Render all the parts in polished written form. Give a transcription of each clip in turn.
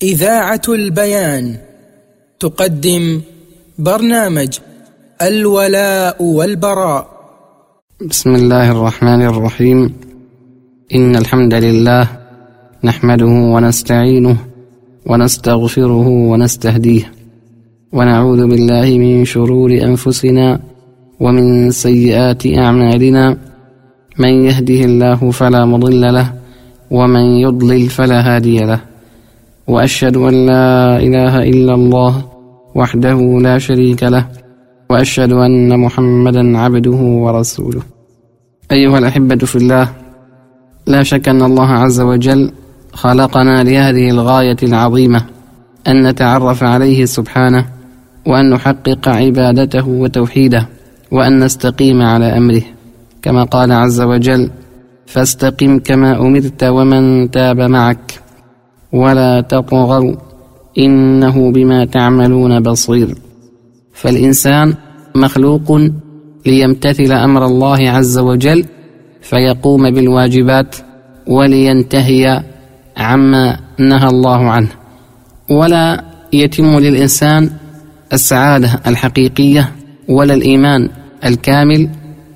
إذاعة البيان تقدم برنامج الولاء والبراء. بسم الله الرحمن الرحيم. إن الحمد لله نحمده ونستعينه ونستغفره ونستهديه، ونعوذ بالله من شرور أنفسنا ومن سيئات أعمالنا، من يهده الله فلا مضل له ومن يضلل فلا هادي له، وأشهد أن لا إله إلا الله وحده لا شريك له، وأشهد أن محمدا عبده ورسوله. أيها الأحبة في الله، لا شك أن الله عز وجل خلقنا لهذه الغاية العظيمة، أن نتعرف عليه سبحانه، وأن نحقق عبادته وتوحيده، وأن نستقيم على أمره، كما قال عز وجل: فاستقم كما أمرت ومن تاب معك ولا تطغوا إنه بما تعملون بصير. فالإنسان مخلوق ليمتثل أمر الله عز وجل فيقوم بالواجبات، ولينتهي عما نهى الله عنه. ولا يتم للإنسان السعادة الحقيقية ولا الإيمان الكامل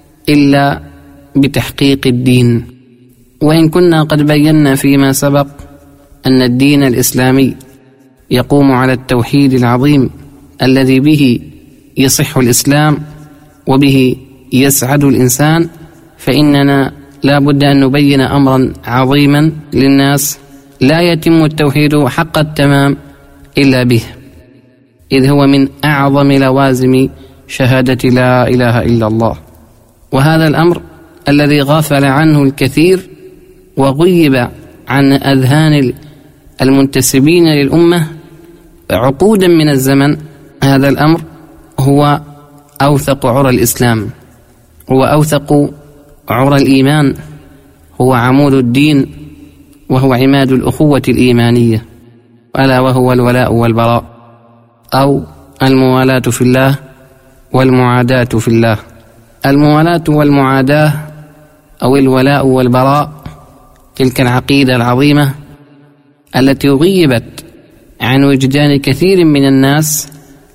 إلا بتحقيق الدين. وإن كنا قد بينا فيما سبق أن الدين الإسلامي يقوم على التوحيد العظيم الذي به يصح الإسلام وبه يسعد الإنسان، فإننا لا بد أن نبين أمرا عظيما للناس: لا يتم التوحيد حق التمام إلا به، إذ هو من أعظم لوازم شهادة لا إله إلا الله. وهذا الأمر الذي غافل عنه الكثير وغيب عن أذهان المنتسبين للأمة عقودا من الزمن، هذا الأمر هو أوثق عرى الإسلام، هو أوثق عرى الإيمان، هو عمود الدين، وهو عماد الأخوة الإيمانية، ألا وهو الولاء والبراء، أو الموالاة في الله والمعاداة في الله. الموالاة والمعاداة أو الولاء والبراء، تلك العقيدة العظيمة التي غيبت عن وجدان كثير من الناس،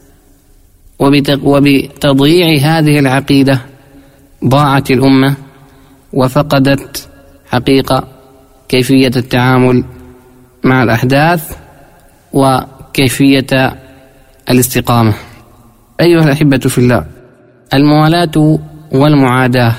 وبتضييع هذه العقيدة ضاعت الأمة وفقدت حقيقة كيفية التعامل مع الأحداث وكيفية الاستقامة. أيها الأحبة في الله، الموالاة والمعاداة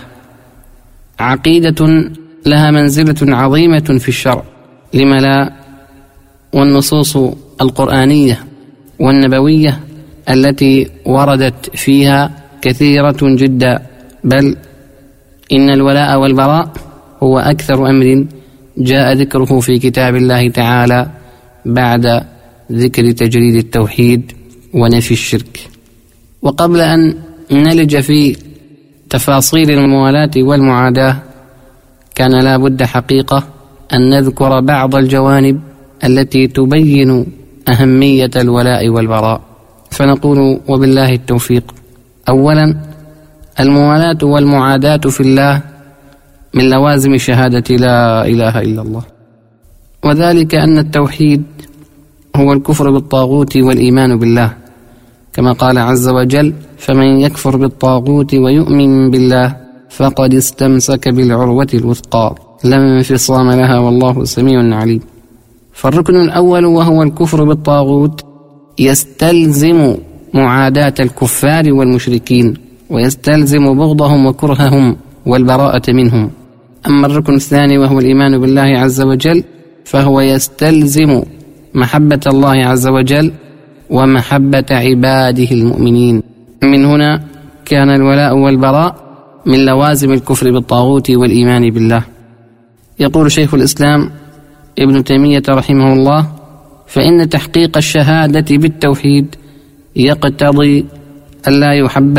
عقيدة لها منزلة عظيمة في الشرع، لما لا، والنصوص القرآنية والنبوية التي وردت فيها كثيرة جدا، بل إن الولاء والبراء هو أكثر أمر جاء ذكره في كتاب الله تعالى بعد ذكر تجريد التوحيد ونفي الشرك. وقبل أن نلج في تفاصيل الموالاة والمعاداة، كان لا بد حقيقة أن نذكر بعض الجوانب التي تبين أهمية الولاء والبراء، فنقول وبالله التوفيق: أولا، الموالاة والمعاداة في الله من لوازم شهادة لا إله إلا الله، وذلك أن التوحيد هو الكفر بالطاغوت والإيمان بالله، كما قال عز وجل: فمن يكفر بالطاغوت ويؤمن بالله فقد استمسك بالعروة الوثقى لا انفصام لها والله سميع عليم. فالركن الأول وهو الكفر بالطاغوت يستلزم معاداة الكفار والمشركين، ويستلزم بغضهم وكرههم والبراءة منهم. أما الركن الثاني وهو الإيمان بالله عز وجل، فهو يستلزم محبة الله عز وجل ومحبة عباده المؤمنين. من هنا كان الولاء والبراء من لوازم الكفر بالطاغوت والإيمان بالله. يقول شيخ الإسلام ابن تيمية رحمه الله: فإن تحقيق الشهادة بالتوحيد يقتضي ألا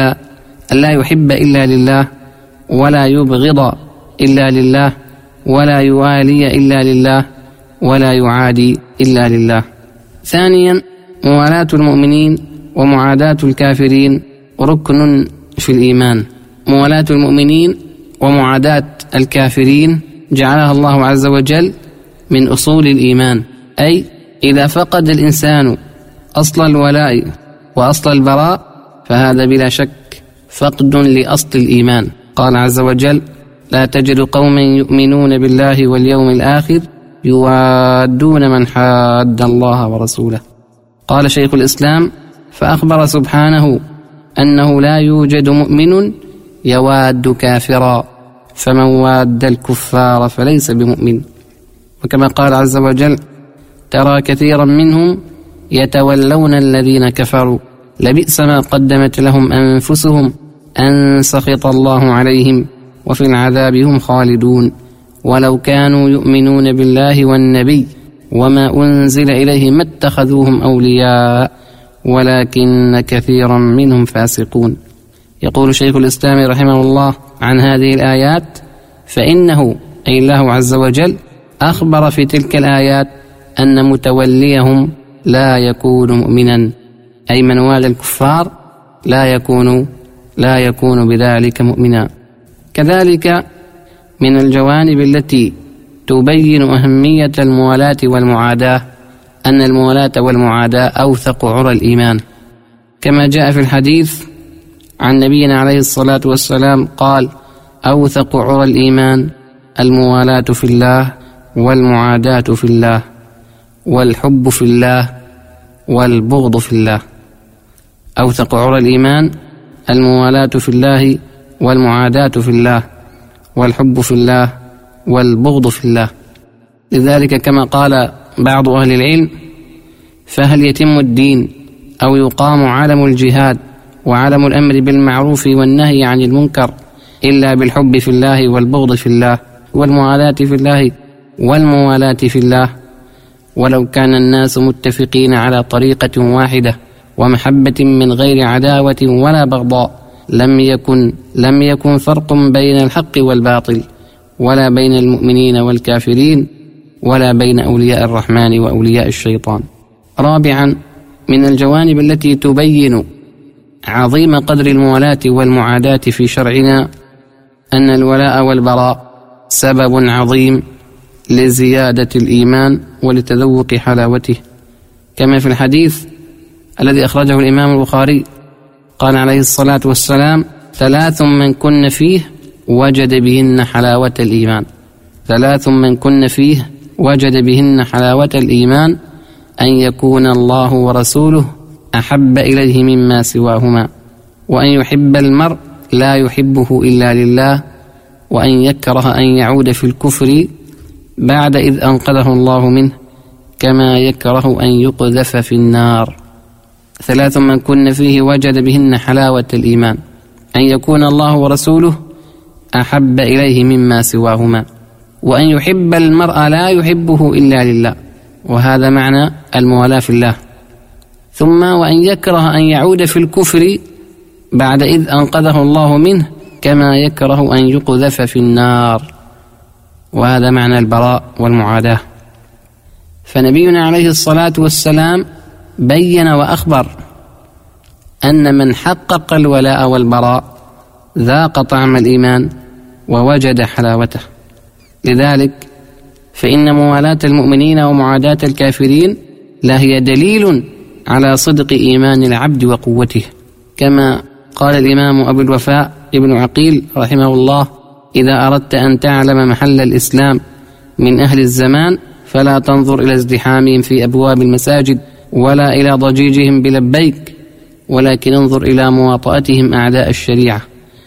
يحب إلا لله، ولا يبغض إلا لله، ولا يوالي إلا لله، ولا يعادي إلا لله. ثانيا، موالاة المؤمنين ومعاداة الكافرين ركن في الإيمان. موالاة المؤمنين ومعاداة الكافرين جعلها الله عز وجل من أصول الإيمان، أي إذا فقد الإنسان أصل الولاء وأصل البراء فهذا بلا شك فقد لأصل الإيمان. قال عز وجل: لا تجد قوما يؤمنون بالله واليوم الآخر يوادون من حاد الله ورسوله. قال شيخ الإسلام: فأخبر سبحانه أنه لا يوجد مؤمن يواد كافرا، فمن واد الكفار فليس بمؤمن. وكما قال عز وجل: ترى كثيرا منهم يتولون الذين كفروا لبئس ما قدمت لهم أنفسهم أن سخط الله عليهم وفي العذاب هم خالدون ولو كانوا يؤمنون بالله والنبي وما أنزل إليه ما اتخذوهم أولياء ولكن كثيرا منهم فاسقون. يقول شيخ الإسلام رحمه الله عن هذه الآيات: فإنه أي الله عز وجل أخبر في تلك الآيات أن متوليهم لا يكون مؤمنا، أي من والى الكفار لا يكون بذلك مؤمنا. كذلك من الجوانب التي تبين أهمية الموالاة والمعاداة أن الموالاة والمعاداة أوثق عرى الإيمان، كما جاء في الحديث عن نبينا عليه الصلاة والسلام قال: أوثق عرى الإيمان الموالاة في الله والمعاداة في الله والحب في الله والبغض في الله. أوثق عرى الإيمان الموالاة في الله والمعاداة في الله والحب في الله والبغض في الله. لذلك كما قال بعض أهل العلم: فهل يتم الدين أو يقام علم الجهاد وعلم الأمر بالمعروف والنهي عن المنكر إلا بالحب في الله والبغض في الله والموالاة في الله والموالاة في الله؟ ولو كان الناس متفقين على طريقة واحدة ومحبة من غير عداوة ولا بغضاء لم يكن فرق بين الحق والباطل ولا بين المؤمنين والكافرين ولا بين أولياء الرحمن وأولياء الشيطان. رابعا، من الجوانب التي تبين عظيم قدر الموالاة والمعاداة في شرعنا أن الولاء والبراء سبب عظيم لزيادة الإيمان ولتذوق حلاوته، كما في الحديث الذي أخرجه الإمام البخاري قال عليه الصلاة والسلام: 3 من كن فيه وجد بهن حلاوة الإيمان. 3 من كن فيه وجد بهن حلاوة الإيمان: أن يكون الله ورسوله أحب إليه مما سواهما، وأن يحب المرء لا يحبه إلا لله، وأن يكره أن يعود في الكفر بعد إذ أنقذه الله منه كما يكره أن يقذف في النار. 3 من كن فيه وجد بهن حلاوة الإيمان: أن يكون الله ورسوله أحب إليه مما سواهما، وأن يحب المرء لا يحبه إلا لله، وهذا معنى الموالاة في الله. ثم وأن يكره أن يعود في الكفر بعد إذ أنقذه الله منه كما يكره أن يقذف في النار، وهذا معنى البراء والمعاداة. فنبينا عليه الصلاة والسلام بين وأخبر أن من حقق الولاء والبراء ذاق طعم الإيمان ووجد حلاوته. لذلك فإن موالاة المؤمنين ومعاداة الكافرين لهي دليل على صدق إيمان العبد وقوته، كما قال الإمام أبو الوفاء ابن عقيل رحمه الله: إذا أردت أن تعلم محل الإسلام من أهل الزمان فلا تنظر إلى ازدحامهم في أبواب المساجد ولا إلى ضجيجهم بلبيك، ولكن انظر إلى مواطأتهم أعداء الشريعة،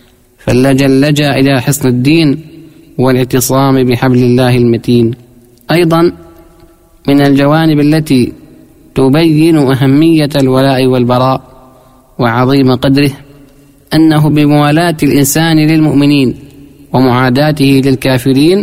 فاللجأ إلى حصن الدين والاعتصام بحبل الله المتين. أيضا من الجوانب التي تبين أهمية الولاء والبراء وعظيم قدره أنه بموالاة الإنسان للمؤمنين ومعاداته للكافرين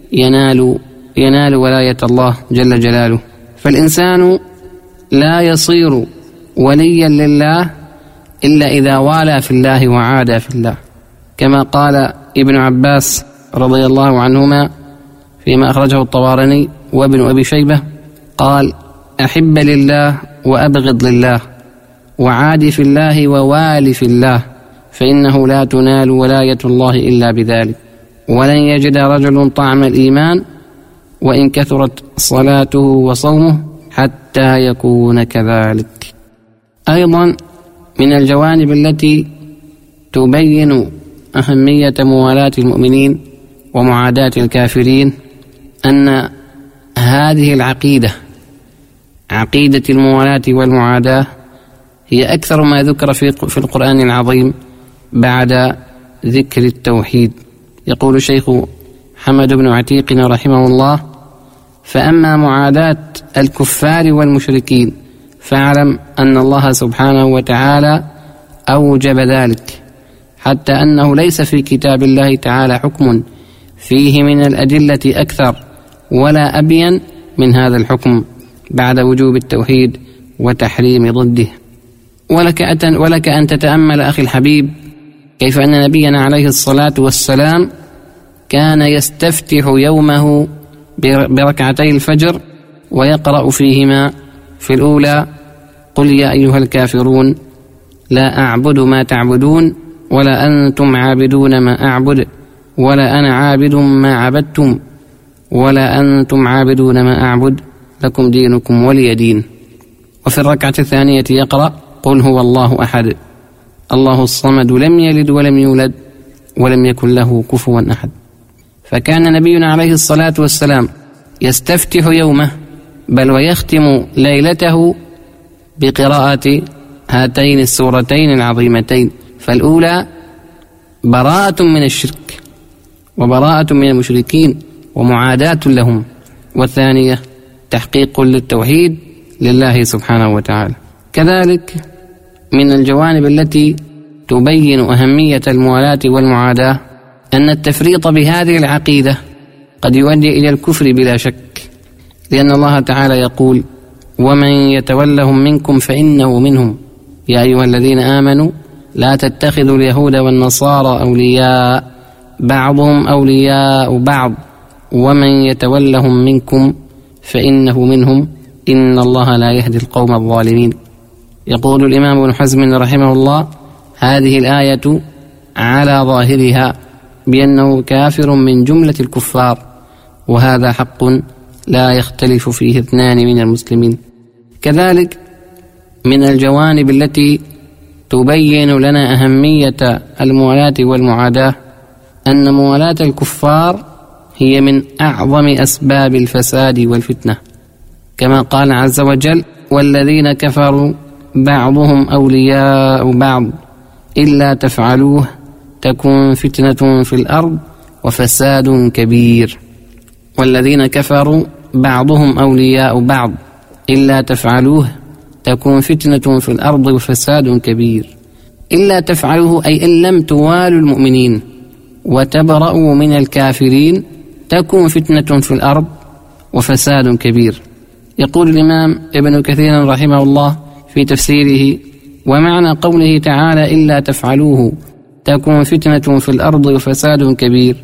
ينال ولاية الله جل جلاله. فالإنسان لا يصير وليا لله إلا إذا والى في الله وعادى في الله، كما قال ابن عباس رضي الله عنهما فيما أخرجه الطبراني وابن أبي شيبة قال: أحب لله وأبغض لله، وعاد في الله ووالي في الله، فإنه لا تنال ولاية الله إلا بذلك. ولن يجد رجل طعم الإيمان وإن كثرت صلاته وصومه حتى يكون كذلك. أيضا من الجوانب التي تبين أهمية موالاة المؤمنين ومعاداة الكافرين أن هذه العقيدة، عقيدة الموالاة والمعاداة، هي أكثر ما ذكر في القرآن العظيم بعد ذكر التوحيد. يقول الشيخ حمد بن عتيق رحمه الله: فأما معاداة الكفار والمشركين فاعلم أن الله سبحانه وتعالى أوجب ذلك، حتى أنه ليس في كتاب الله تعالى حكم فيه من الأدلة أكثر ولا أبين من هذا الحكم بعد وجوب التوحيد وتحريم ضده. ولك أن تتأمل أخي الحبيب كيف أن نبينا عليه الصلاة والسلام كان يستفتح يومه بركعتي الفجر ويقرأ فيهما في الأولى: قل يا أيها الكافرون لا أعبد ما تعبدون ولا أنتم عابدون ما أعبد ولا أنا عابد ما عبدتم ولا أنتم عابدون ما أعبد لكم دينكم ولي دين. وفي الركعة الثانية يقرأ: قل هو الله أحد الله الصمد لم يلد ولم يولد ولم يكن له كفوا أحد. فكان نبينا عليه الصلاة والسلام يستفتح يومه بل ويختم ليلته بقراءة هاتين السورتين العظيمتين، فالأولى براءة من الشرك وبراءة من المشركين ومعاداة لهم، والثانية تحقيق للتوحيد لله سبحانه وتعالى. كذلك من الجوانب التي تبين أهمية الموالاة والمعاداة أن التفريط بهذه العقيدة قد يؤدي إلى الكفر بلا شك، لأن الله تعالى يقول: ومن يتولهم منكم فإنه منهم يا أيها الذين آمنوا لا تتخذوا اليهود والنصارى أولياء بعضهم أولياء بعض ومن يتولهم منكم فإنه منهم إن الله لا يهدي القوم الظالمين. يقول الإمام ابن حزم رحمه الله: هذه الآية على ظاهرها بأنه كافر من جملة الكفار، وهذا حق لا يختلف فيه اثنان من المسلمين. كذلك من الجوانب التي تبين لنا أهمية الموالاة والمعاداة أن موالاة الكفار هي من أعظم أسباب الفساد والفتنة، كما قال عز وجل: والذين كفروا بعضهم أولياء بعض إلا تفعلوه تكن فتنة في الأرض وفساد كبير. والذين كفروا بعضهم أولياء بعض إلا تفعلوه تكن فتنة في الأرض وفساد كبير. إلا تفعلوه أي إن لم توالوا المؤمنين وتبرأوا من الكافرين تكن فتنة في الأرض وفساد كبير. يقول الإمام ابن كثير رحمه الله في تفسيره: ومعنى قوله تعالى إلا تفعلوه تكون فتنة في الأرض وفساد كبير،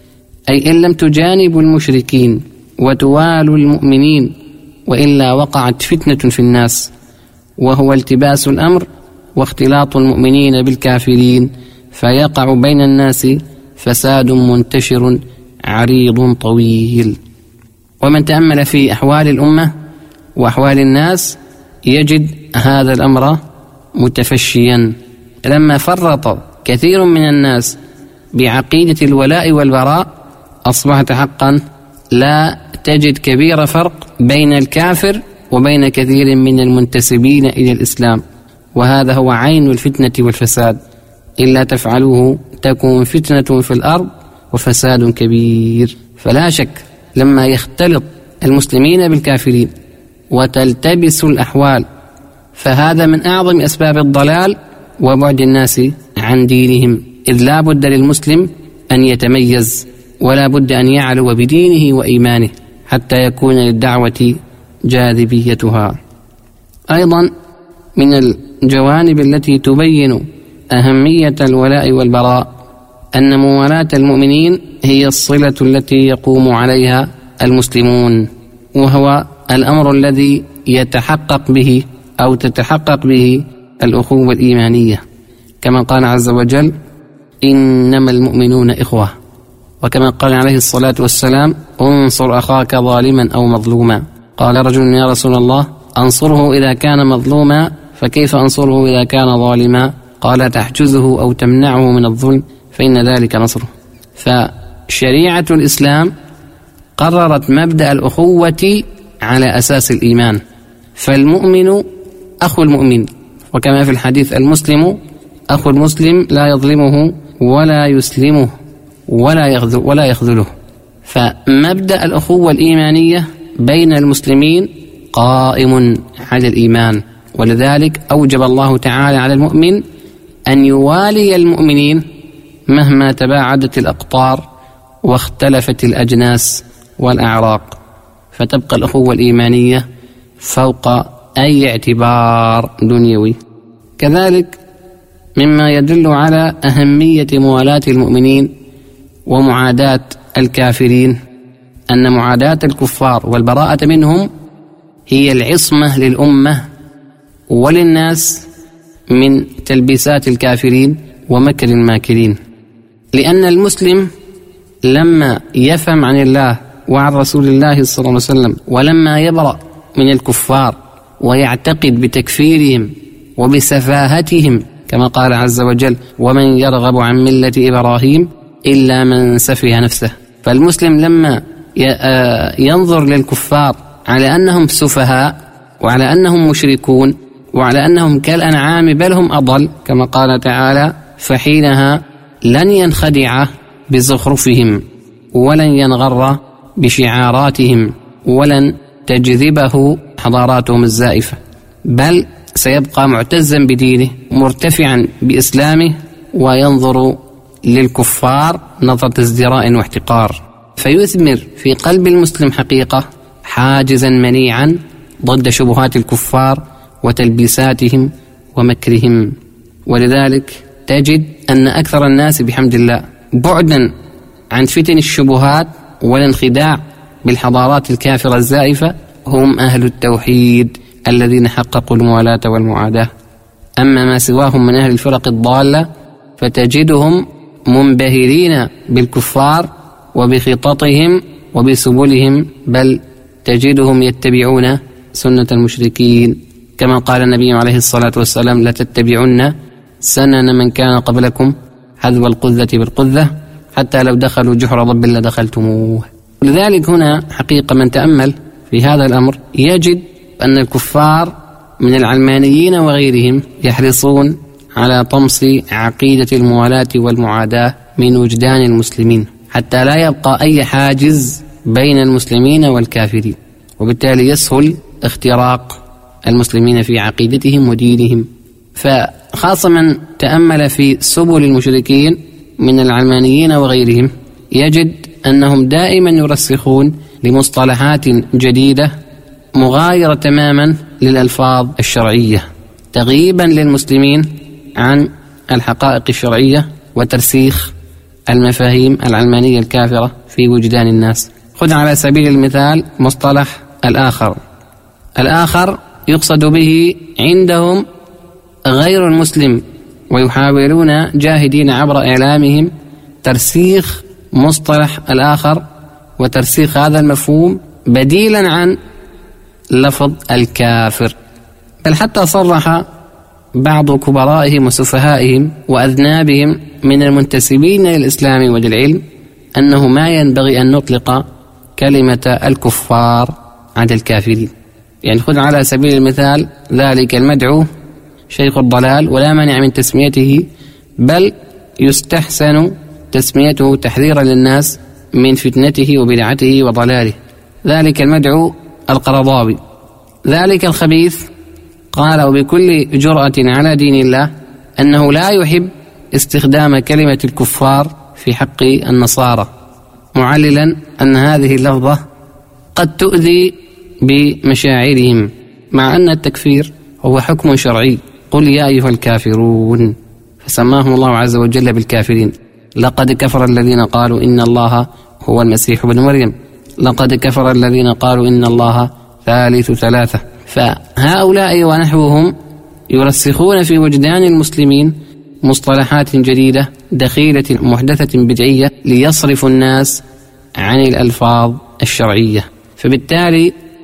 أي إن لم تجانبوا المشركين وتوالوا المؤمنين وإلا وقعت فتنة في الناس، وهو التباس الأمر واختلاط المؤمنين بالكافرين، فيقع بين الناس فساد منتشر عريض طويل. ومن تأمل في أحوال الأمة وأحوال الناس يجد هذا الأمر متفشيا. لما فرط كثير من الناس بعقيدة الولاء والبراء أصبحت حقا لا تجد كبير فرق بين الكافر وبين كثير من المنتسبين إلى الإسلام، وهذا هو عين الفتنة والفساد. إلا تفعلوه تكون فتنة في الأرض وفساد كبير. فلا شك لما يختلط المسلمين بالكافرين وتلتبس الأحوال فهذا من أعظم أسباب الضلال وبعد الناس عن دينهم، إذ لا بد للمسلم أن يتميز ولا بد أن يعلو بدينه وإيمانه حتى يكون للدعوة جاذبيتها. أيضا من الجوانب التي تبين أهمية الولاء والبراء أن موالاة المؤمنين هي الصلة التي يقوم عليها المسلمون، وهو الأمر الذي يتحقق به أو تتحقق به الأخوة الإيمانية، كما قال عز وجل: إنما المؤمنون إخوة، وكما قال عليه الصلاة والسلام: انصر أخاك ظالما أو مظلوما. قال رجل يا رسول الله أنصره إذا كان مظلوما، فكيف أنصره إذا كان ظالما؟ قال تحجزه أو تمنعه من الظلم فإن ذلك نصره. فشريعة الإسلام قررت مبدأ الأخوة على أساس الإيمان، فالمؤمن أخو المؤمن، وكما في الحديث المسلم أخو المسلم لا يظلمه ولا يسلمه ولا يخذله. فمبدأ الأخوة الإيمانية بين المسلمين قائم على الإيمان، ولذلك أوجب الله تعالى على المؤمن أن يوالي المؤمنين مهما تباعدت الأقطار واختلفت الأجناس والأعراق، فتبقى الأخوة الإيمانية فوق أي اعتبار دنيوي. كذلك مما يدل على أهمية موالاة المؤمنين ومعاداة الكافرين أن معاداة الكفار والبراءة منهم هي العصمة للأمة وللناس من تلبيسات الكافرين ومكر الماكرين، لأن المسلم لما يفهم عن الله وعن رسول الله صلى الله عليه وسلم، ولما يبرأ من الكفار ويعتقد بتكفيرهم وبسفاهتهم كما قال عز وجل ومن يرغب عن ملة إبراهيم إلا من سفه نفسه. فالمسلم لما ينظر للكفار على أنهم سفهاء وعلى أنهم مشركون وعلى أنهم كالأنعام بل هم أضل كما قال تعالى فحينها لن ينخدع بزخرفهم ولن ينغر بشعاراتهم ولن تجذبه حضاراتهم الزائفة، بل سيبقى معتزا بدينه مرتفعا بإسلامه وينظر للكفار نظرة ازدراء واحتقار، فيثمر في قلب المسلم حقيقة حاجزا منيعا ضد شبهات الكفار وتلبيساتهم ومكرهم. ولذلك تجد أن أكثر الناس بحمد الله بعدا عن فتن الشبهات والانخداع بالحضارات الكافرة الزائفة هم أهل التوحيد الذين حققوا الموالاة والمعاداة. أما ما سواهم من أهل الفرق الضالة فتجدهم منبهرين بالكفار وبخططهم وبسبلهم، بل تجدهم يتبعون سنة المشركين كما قال النبي عليه الصلاة والسلام لتتبعن سنن من كان قبلكم حذو القذة بالقذة حتى لو دخلوا جحر ضب لدخلتموه. لذلك هنا حقيقة من تأمل في هذا الأمر يجد أن الكفار من العلمانيين وغيرهم يحرصون على طمس عقيدة الموالاة والمعاداة من وجدان المسلمين حتى لا يبقى أي حاجز بين المسلمين والكافرين، وبالتالي يسهل اختراق المسلمين في عقيدتهم ودينهم. فخاصة من تأمل في سبل المشركين من العلمانيين وغيرهم يجد أنهم دائما يرسخون لمصطلحات جديدة مغايرة تماما للألفاظ الشرعية تغييبا للمسلمين عن الحقائق الشرعية وترسيخ المفاهيم العلمانية الكافرة في وجدان الناس. خذ على سبيل المثال مصطلح الآخر يقصد به عندهم غير المسلم، ويحاولون جاهدين عبر إعلامهم ترسيخ مصطلح الآخر وترسيخ هذا المفهوم بديلا عن لفظ الكافر، بل حتى صرح بعض كبرائهم وسفهائهم وأذنابهم من المنتسبين للإسلام وللعلم أنه ما ينبغي أن نطلق كلمة الكفار على الكافرين. يعني خذ على سبيل المثال ذلك المدعو شيخ الضلال ولا مانع من تسميته، بل يستحسن تسميته تحذيرا للناس من فتنته وبدعته وضلاله. ذلك المدعو القرضاوي، ذلك الخبيث قال بكل جرأة على دين الله أنه لا يحب استخدام كلمة الكفار في حق النصارى، معللا أن هذه اللفظة قد تؤذي بمشاعرهم، مع أن التكفير هو حكم شرعي قل يا أيها الكافرون، فسماهم الله عز وجل بالكافرين. لقد كفر الذين قالوا إن الله هو المسيح ابن مريم، لقد كفر الذين قالوا إن الله ثالث ثلاثة. فهؤلاء ونحوهم يرسخون في وجدان المسلمين مصطلحات جديدة دخيلة محدثة بدعية ليصرفوا الناس عن الألفاظ الشرعية. فبالتالي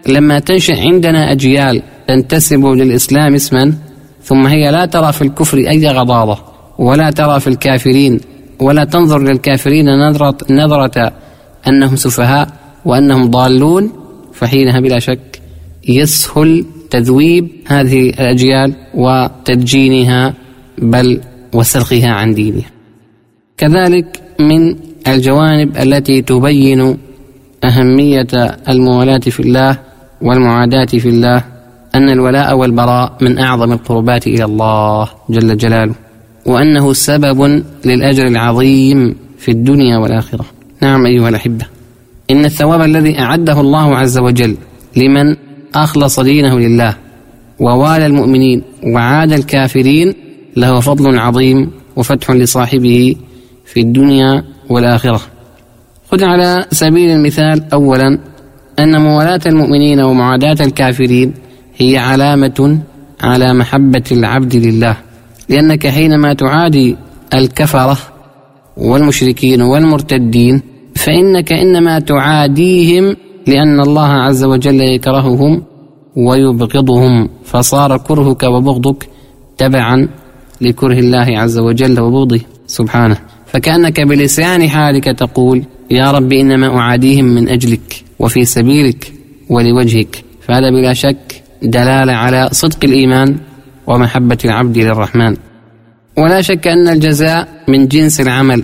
لما تنشأ عندنا أجيال تنتسب للإسلام اسما، ثم هي لا ترى في الكفر أي غضاضة، ولا ترى في الكافرين، ولا تنظر للكافرين نظرة أنهم سفهاء وأنهم ضالون، فحينها بلا شك يسهل تذويب هذه الأجيال وتدجينها بل وسلخها عن دينها. كذلك من الجوانب التي تبين أهمية الموالاة في الله والمعاداة في الله أن الولاء والبراء من أعظم القربات إلى الله جل جلاله، وأنه سبب للأجر العظيم في الدنيا والآخرة. نعم أيها الأحبة، إن الثواب الذي أعده الله عز وجل لمن أخلص دينه لله ووالى المؤمنين وعاد الكافرين له فضل عظيم وفتح لصاحبه في الدنيا والآخرة. خذ على سبيل المثال أولا أن موالاة المؤمنين ومعاداة الكافرين هي علامة على محبة العبد لله، لأنك حينما تعادي الكفرة والمشركين والمرتدين فإنك إنما تعاديهم لأن الله عز وجل يكرههم ويبغضهم، فصار كرهك وبغضك تبعا لكره الله عز وجل وبغضه سبحانه، فكأنك بلسان حالك تقول يا رب إنما أعاديهم من أجلك وفي سبيلك ولوجهك. فهذا بلا شك دلالة على صدق الإيمان ومحبة العبد للرحمن. ولا شك أن الجزاء من جنس العمل،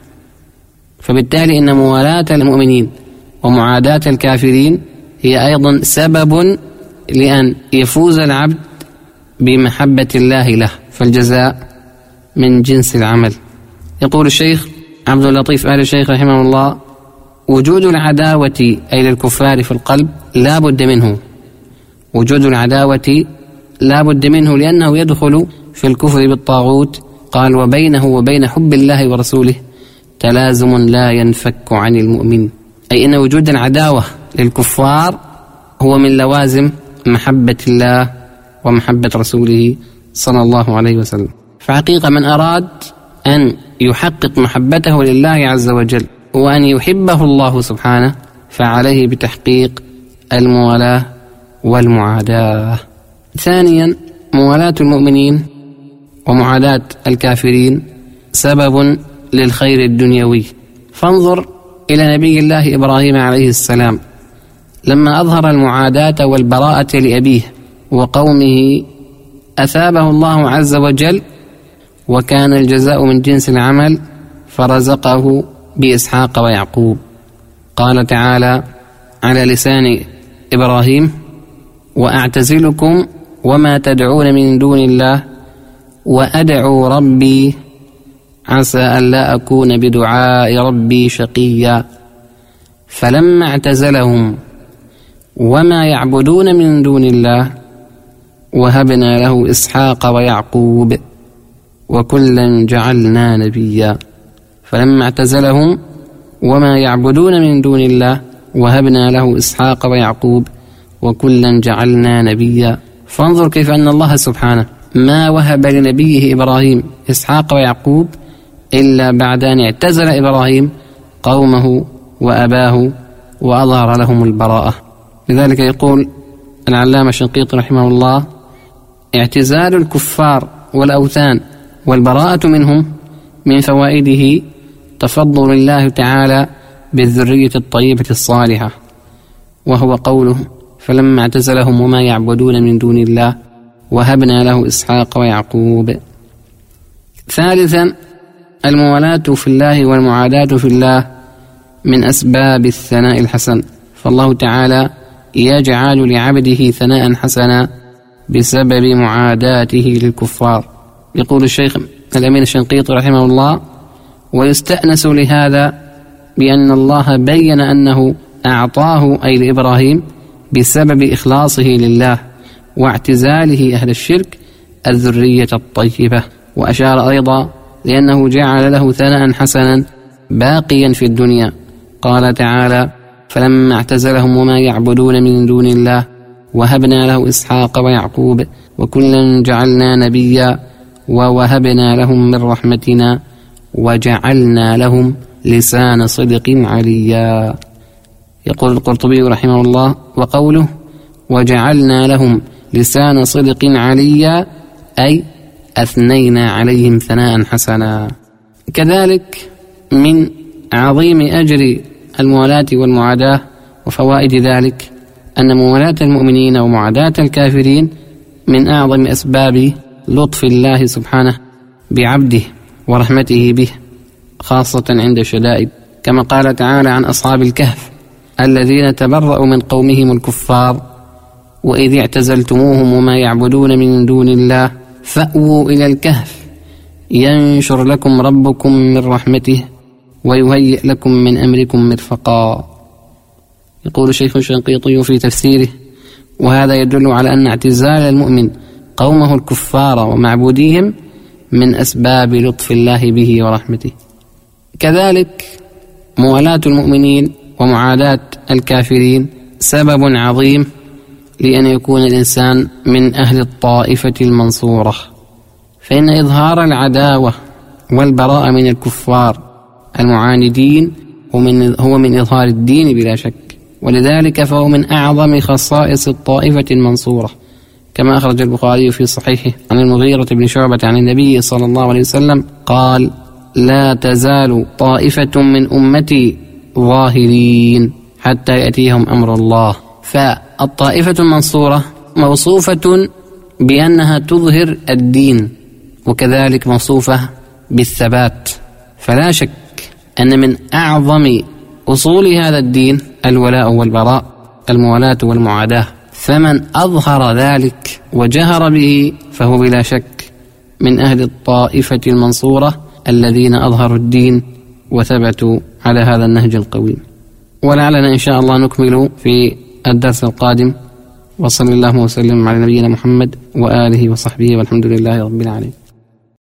فبالتالي إن موالاة المؤمنين ومعاداة الكافرين هي أيضا سبب لأن يفوز العبد بمحبة الله له، فالجزاء من جنس العمل. يقول الشيخ عبد اللطيف آل الشيخ رحمه الله: وجود العداوة أي للكفار في القلب لا بد منه، وجود العداوة لا بد منه لأنه يدخل في الكفر بالطاغوت. قال: وبينه وبين حب الله ورسوله تلازم لا ينفك عن المؤمن، أي أن وجود العداوة للكفار هو من لوازم محبة الله ومحبة رسوله صلى الله عليه وسلم. فحقيقة من أراد أن يحقق محبته لله عز وجل وأن يحبه الله سبحانه فعليه بتحقيق الموالاة والمعاداة. ثانيا، موالاة المؤمنين ومعاداة الكافرين سبب للخير الدنيوي. فانظر إلى نبي الله إبراهيم عليه السلام لما أظهر المعاداة والبراءة لأبيه وقومه أثابه الله عز وجل، وكان الجزاء من جنس العمل، فرزقه بإسحاق ويعقوب. قال تعالى على لسان إبراهيم: وأعتزلكم وما تدعون من دون الله وأدعو ربي عسى ألا أكون بدعاء ربي شقيا. فلما اعتزلهم وما يعبدون من دون الله وهبنا له إسحاق ويعقوب وكلا جعلنا نبيا. فلما اعتزلهم وما يعبدون من دون الله وهبنا له إسحاق ويعقوب وكلا جعلنا نبيا. فانظر كيف أن الله سبحانه ما وهب لنبيه إبراهيم إسحاق ويعقوب إلا بعد أن اعتزل إبراهيم قومه وأباه وأظهر لهم البراءة. لذلك يقول العلامة الشنقيطي رحمه الله: اعتزال الكفار والأوثان والبراءة منهم من فوائده تفضل الله تعالى بالذرية الطيبة الصالحة، وهو قوله: فلما اعتزلهم وما يعبدون من دون الله وهبنا له إسحاق ويعقوب. ثالثا، الموالاة في الله والمعاداة في الله من أسباب الثناء الحسن، فالله تعالى يجعل لعبده ثناء حسنا بسبب معاداته للكفار. يقول الشيخ الأمين الشنقيطي رحمه الله: ويستأنس لهذا بأن الله بين أنه أعطاه أي لإبراهيم بسبب إخلاصه لله واعتزاله أهل الشرك الذرية الطيبة، وأشار أيضا لأنه جعل له ثناء حسنا باقيا في الدنيا. قال تعالى: فلما اعتزلهم وما يعبدون من دون الله وهبنا له إسحاق ويعقوب وكلا جعلنا نبيا ووهبنا لهم من رحمتنا وجعلنا لهم لسان صدق عليا. يقول القرطبي رحمه الله: وقوله وجعلنا لهم لسان صدق عليا، أي أثنينا عليهم ثناء حسنا. كذلك من عظيم أجر الموالاة والمعاداة وفوائد ذلك أن موالاة المؤمنين ومعاداة الكافرين من أعظم أسباب لطف الله سبحانه بعبده ورحمته به، خاصة عند الشدائد، كما قال تعالى عن أصحاب الكهف الذين تبرأوا من قومهم الكفار وإذ اعتزلتموهم وما يعبدون من دون الله فأووا إلى الكهف ينشر لكم ربكم من رحمته ويهيئ لكم من أمركم مرفقا. يقول الشيخ الشنقيطي في تفسيره: وهذا يدل على أن اعتزال المؤمن قومه الكفار ومعبوديهم من أسباب لطف الله به ورحمته. كذلك موالاة المؤمنين ومعاداة الكافرين سبب عظيم لأن يكون الإنسان من أهل الطائفة المنصورة، فإن إظهار العداوة والبراءة من الكفار المعاندين هو من إظهار الدين بلا شك، ولذلك فهو من أعظم خصائص الطائفة المنصورة، كما أخرج البخاري في صحيحه عن المغيرة بن شعبة عن النبي صلى الله عليه وسلم قال: لا تزال طائفة من أمتي ظاهرين حتى يأتيهم أمر الله. فالطائفة المنصورة موصوفة بأنها تظهر الدين، وكذلك موصوفة بالثبات، فلا شك أن من أعظم أصول هذا الدين الولاء والبراء، الموالاة والمعاداة، فمن أظهر ذلك وجهر به فهو بلا شك من أهل الطائفة المنصورة الذين أظهروا الدين وثبتوا على هذا النهج القويم. ولعلنا إن شاء الله نكمل في الدرس القادم، وصلى الله وسلم على نبينا محمد وآله وصحبه، والحمد لله رب العالمين.